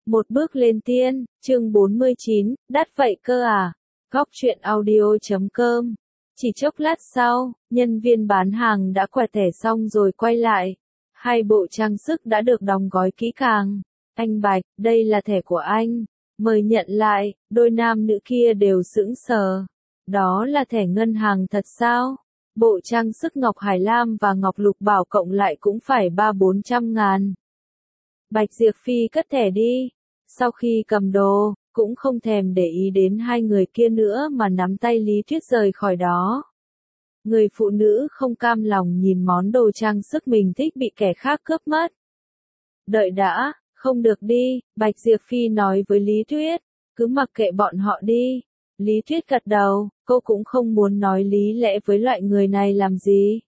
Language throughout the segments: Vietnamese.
Một bước lên tiên, chương 49, đắt vậy cơ à? Góc truyện audio.com. Chỉ chốc lát sau, nhân viên bán hàng đã quẹt thẻ xong rồi quay lại. Hai bộ trang sức đã được đóng gói kỹ càng. Anh Bạch, đây là thẻ của anh. Mời nhận lại, đôi nam nữ kia đều sững sờ. Đó là thẻ ngân hàng thật sao? Bộ trang sức ngọc hải lam và ngọc lục bảo cộng lại cũng phải 300-400 ngàn. Bạch Diệp Phi cất thẻ đi. Sau khi cầm đồ, cũng không thèm để ý đến hai người kia nữa mà nắm tay Lý Tuyết rời khỏi đó. Người phụ nữ không cam lòng nhìn món đồ trang sức mình thích bị kẻ khác cướp mất. Đợi đã, không được đi, Bạch Diệp Phi nói với Lý Tuyết, cứ mặc kệ bọn họ đi. Lý Tuyết gật đầu, cô cũng không muốn nói lý lẽ với loại người này làm gì.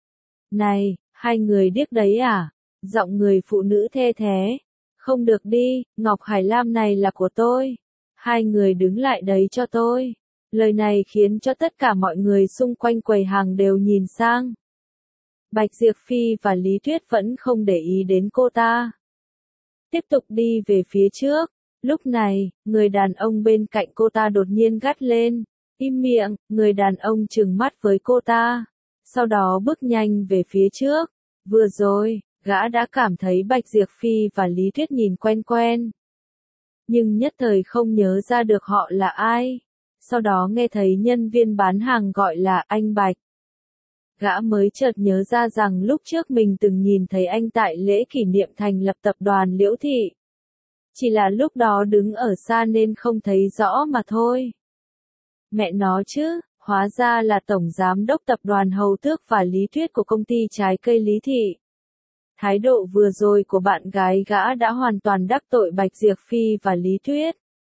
Này, hai người điếc đấy à? Giọng người phụ nữ the thế. Không được đi, ngọc hải lam này là của tôi. Hai người đứng lại đấy cho tôi. Lời này khiến cho tất cả mọi người xung quanh quầy hàng đều nhìn sang. Bạch Diệp Phi và Lý Tuyết vẫn không để ý đến cô ta. Tiếp tục đi về phía trước. Lúc này, người đàn ông bên cạnh cô ta đột nhiên gắt lên. Im miệng, người đàn ông trừng mắt với cô ta. Sau đó bước nhanh về phía trước. Vừa rồi, gã đã cảm thấy Bạch Diệp Phi và Lý Tuyết nhìn quen quen. Nhưng nhất thời không nhớ ra được họ là ai. Sau đó nghe thấy nhân viên bán hàng gọi là anh Bạch. Gã mới chợt nhớ ra rằng lúc trước mình từng nhìn thấy anh tại lễ kỷ niệm thành lập tập đoàn Liễu Thị. Chỉ là lúc đó đứng ở xa nên không thấy rõ mà thôi. Mẹ nó chứ, hóa ra là tổng giám đốc tập đoàn Hầu Tước và Lý Tuyết của công ty trái cây Lý Thị. Thái độ vừa rồi của bạn gái gã đã hoàn toàn đắc tội Bạch Diệp Phi và Lý Tuyết.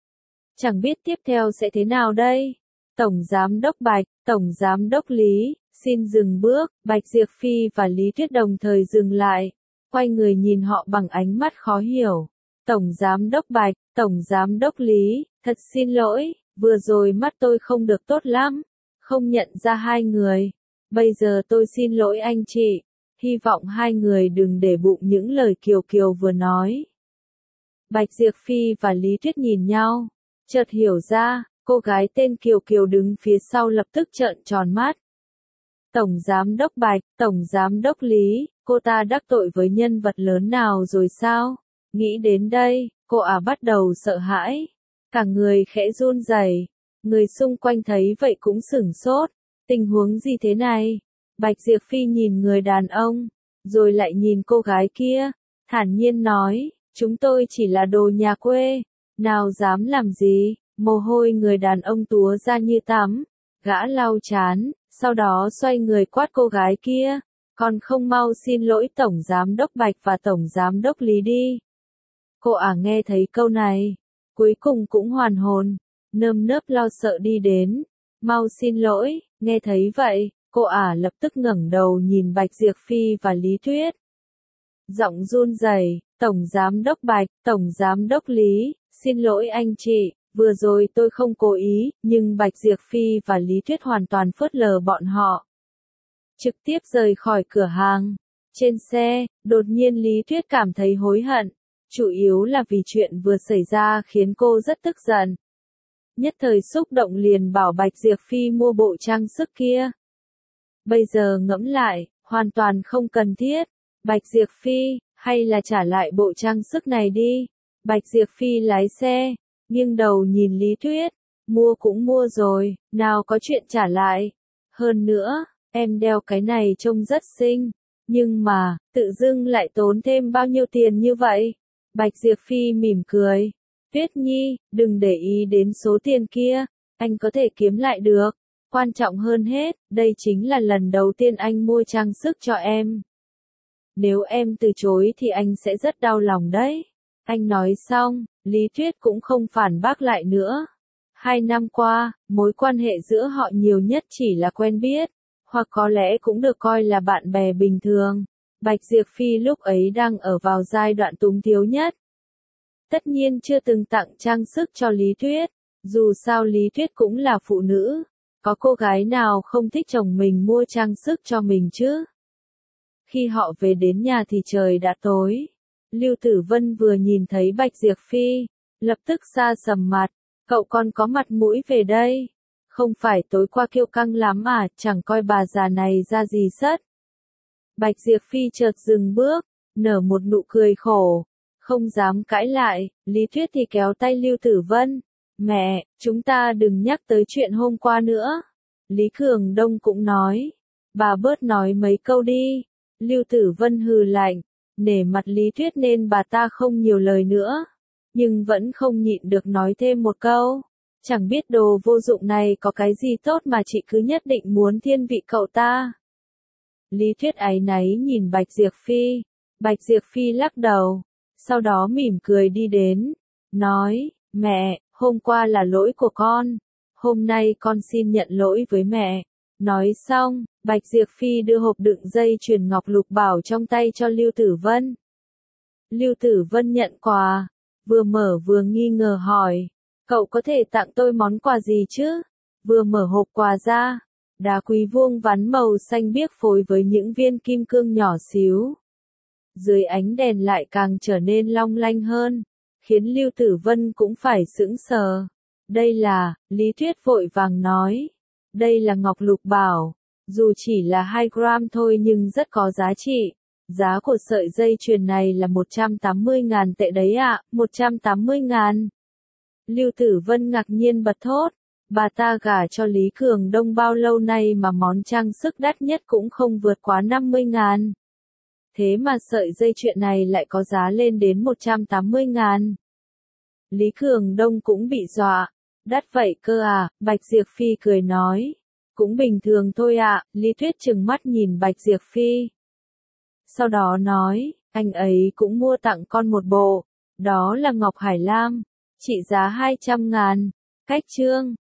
Chẳng biết tiếp theo sẽ thế nào đây? Tổng giám đốc Bạch, tổng giám đốc Lý, xin dừng bước. Bạch Diệp Phi và Lý Tuyết đồng thời dừng lại, quay người nhìn họ bằng ánh mắt khó hiểu. Tổng giám đốc Bạch, tổng giám đốc Lý, thật xin lỗi, vừa rồi mắt tôi không được tốt lắm, không nhận ra hai người. Bây giờ tôi xin lỗi anh chị. Hy vọng hai người đừng để bụng những lời Kiều Kiều vừa nói. Bạch Diệp Phi và Lý Tuyết nhìn nhau, chợt hiểu ra, cô gái tên Kiều Kiều đứng phía sau lập tức trợn tròn mắt. Tổng giám đốc Bạch, tổng giám đốc Lý, cô ta đắc tội với nhân vật lớn nào rồi sao? Nghĩ đến đây, cô bắt đầu sợ hãi, cả người khẽ run rẩy. Người xung quanh thấy vậy cũng sửng sốt. Tình huống gì thế này? Bạch Diệp Phi nhìn người đàn ông, rồi lại nhìn cô gái kia, thản nhiên nói, chúng tôi chỉ là đồ nhà quê, nào dám làm gì. Mồ hôi người đàn ông túa ra như tắm, gã lau chán, sau đó xoay người quát cô gái kia, còn không mau xin lỗi tổng giám đốc Bạch và tổng giám đốc Lý đi. Cô nghe thấy câu này, cuối cùng cũng hoàn hồn, nơm nớp lo sợ đi đến, mau xin lỗi. Nghe thấy vậy, cô lập tức ngẩng đầu nhìn Bạch Diệp Phi và Lý Tuyết. Giọng run rẩy, tổng giám đốc Bạch, tổng giám đốc Lý, xin lỗi anh chị, vừa rồi tôi không cố ý, nhưng Bạch Diệp Phi và Lý Tuyết hoàn toàn phớt lờ bọn họ. Trực tiếp rời khỏi cửa hàng. Trên xe, đột nhiên Lý Tuyết cảm thấy hối hận, chủ yếu là vì chuyện vừa xảy ra khiến cô rất tức giận. Nhất thời xúc động liền bảo Bạch Diệp Phi mua bộ trang sức kia. Bây giờ ngẫm lại, hoàn toàn không cần thiết. Bạch Diệp Phi, hay là trả lại bộ trang sức này đi. Bạch Diệp Phi lái xe, nghiêng đầu nhìn Lý Tuyết. Mua cũng mua rồi, nào có chuyện trả lại. Hơn nữa, em đeo cái này trông rất xinh. Nhưng mà, tự dưng lại tốn thêm bao nhiêu tiền như vậy? Bạch Diệp Phi mỉm cười. Tuyết Nhi, đừng để ý đến số tiền kia, anh có thể kiếm lại được. Quan trọng hơn hết, đây chính là lần đầu tiên anh mua trang sức cho em. Nếu em từ chối thì anh sẽ rất đau lòng đấy. Anh nói xong, Lý Tuyết cũng không phản bác lại nữa. 2 năm qua, mối quan hệ giữa họ nhiều nhất chỉ là quen biết, hoặc có lẽ cũng được coi là bạn bè bình thường. Bạch Diệp Phi lúc ấy đang ở vào giai đoạn túng thiếu nhất. Tất nhiên chưa từng tặng trang sức cho Lý Tuyết, dù sao Lý Tuyết cũng là phụ nữ, có cô gái nào không thích chồng mình mua trang sức cho mình chứ? Khi họ về đến nhà thì trời đã tối. Lưu Tử Vân vừa nhìn thấy Bạch Diệp Phi, lập tức sa sầm mặt, cậu còn có mặt mũi về đây. Không phải tối qua kiêu căng lắm à, chẳng coi bà già này ra gì sất. Bạch Diệp Phi chợt dừng bước, nở một nụ cười khổ, không dám cãi lại, Lý Thuyết thì kéo tay Lưu Tử Vân. Mẹ, chúng ta đừng nhắc tới chuyện hôm qua nữa. Lý Cường Đông cũng nói, bà bớt nói mấy câu đi. Lưu Tử Vân hừ lạnh, nể mặt Lý Thuyết nên bà ta không nhiều lời nữa, nhưng vẫn không nhịn được nói thêm một câu. Chẳng biết đồ vô dụng này có cái gì tốt mà chị cứ nhất định muốn thiên vị cậu ta. Lý Thuyết áy náy nhìn Bạch Diệp Phi. Bạch Diệp Phi lắc đầu, sau đó mỉm cười đi đến, nói, mẹ, hôm qua là lỗi của con, hôm nay con xin nhận lỗi với mẹ. Nói xong, Bạch Diệp Phi đưa hộp đựng dây chuyền ngọc lục bảo trong tay cho Lưu Tử Vân. Lưu Tử Vân nhận quà, vừa mở vừa nghi ngờ hỏi, cậu có thể tặng tôi món quà gì chứ? Vừa mở hộp quà ra, đá quý vuông vắn màu xanh biếc phối với những viên kim cương nhỏ xíu. Dưới ánh đèn lại càng trở nên long lanh hơn, khiến Lưu Tử Vân cũng phải sững sờ. Đây là, Lý Thuyết vội vàng nói, đây là ngọc lục bảo, dù chỉ là 2 gram thôi nhưng rất có giá trị. Giá của sợi dây chuyền này là 180.000 tệ đấy ạ, 180.000. Lưu Tử Vân ngạc nhiên bật thốt, bà ta gả cho Lý Cường Đông bao lâu nay mà món trang sức đắt nhất cũng không vượt quá 50.000. Thế mà sợi dây chuyền này lại có giá lên đến 180.000. Lý Cường Đông cũng bị dọa, đắt vậy cơ à, Bạch Diệp Phi cười nói, cũng bình thường thôi ạ. Lý Thuyết trừng mắt nhìn Bạch Diệp Phi. Sau đó nói, anh ấy cũng mua tặng con một bộ, đó là ngọc hải lam, trị giá 200.000. Cách chương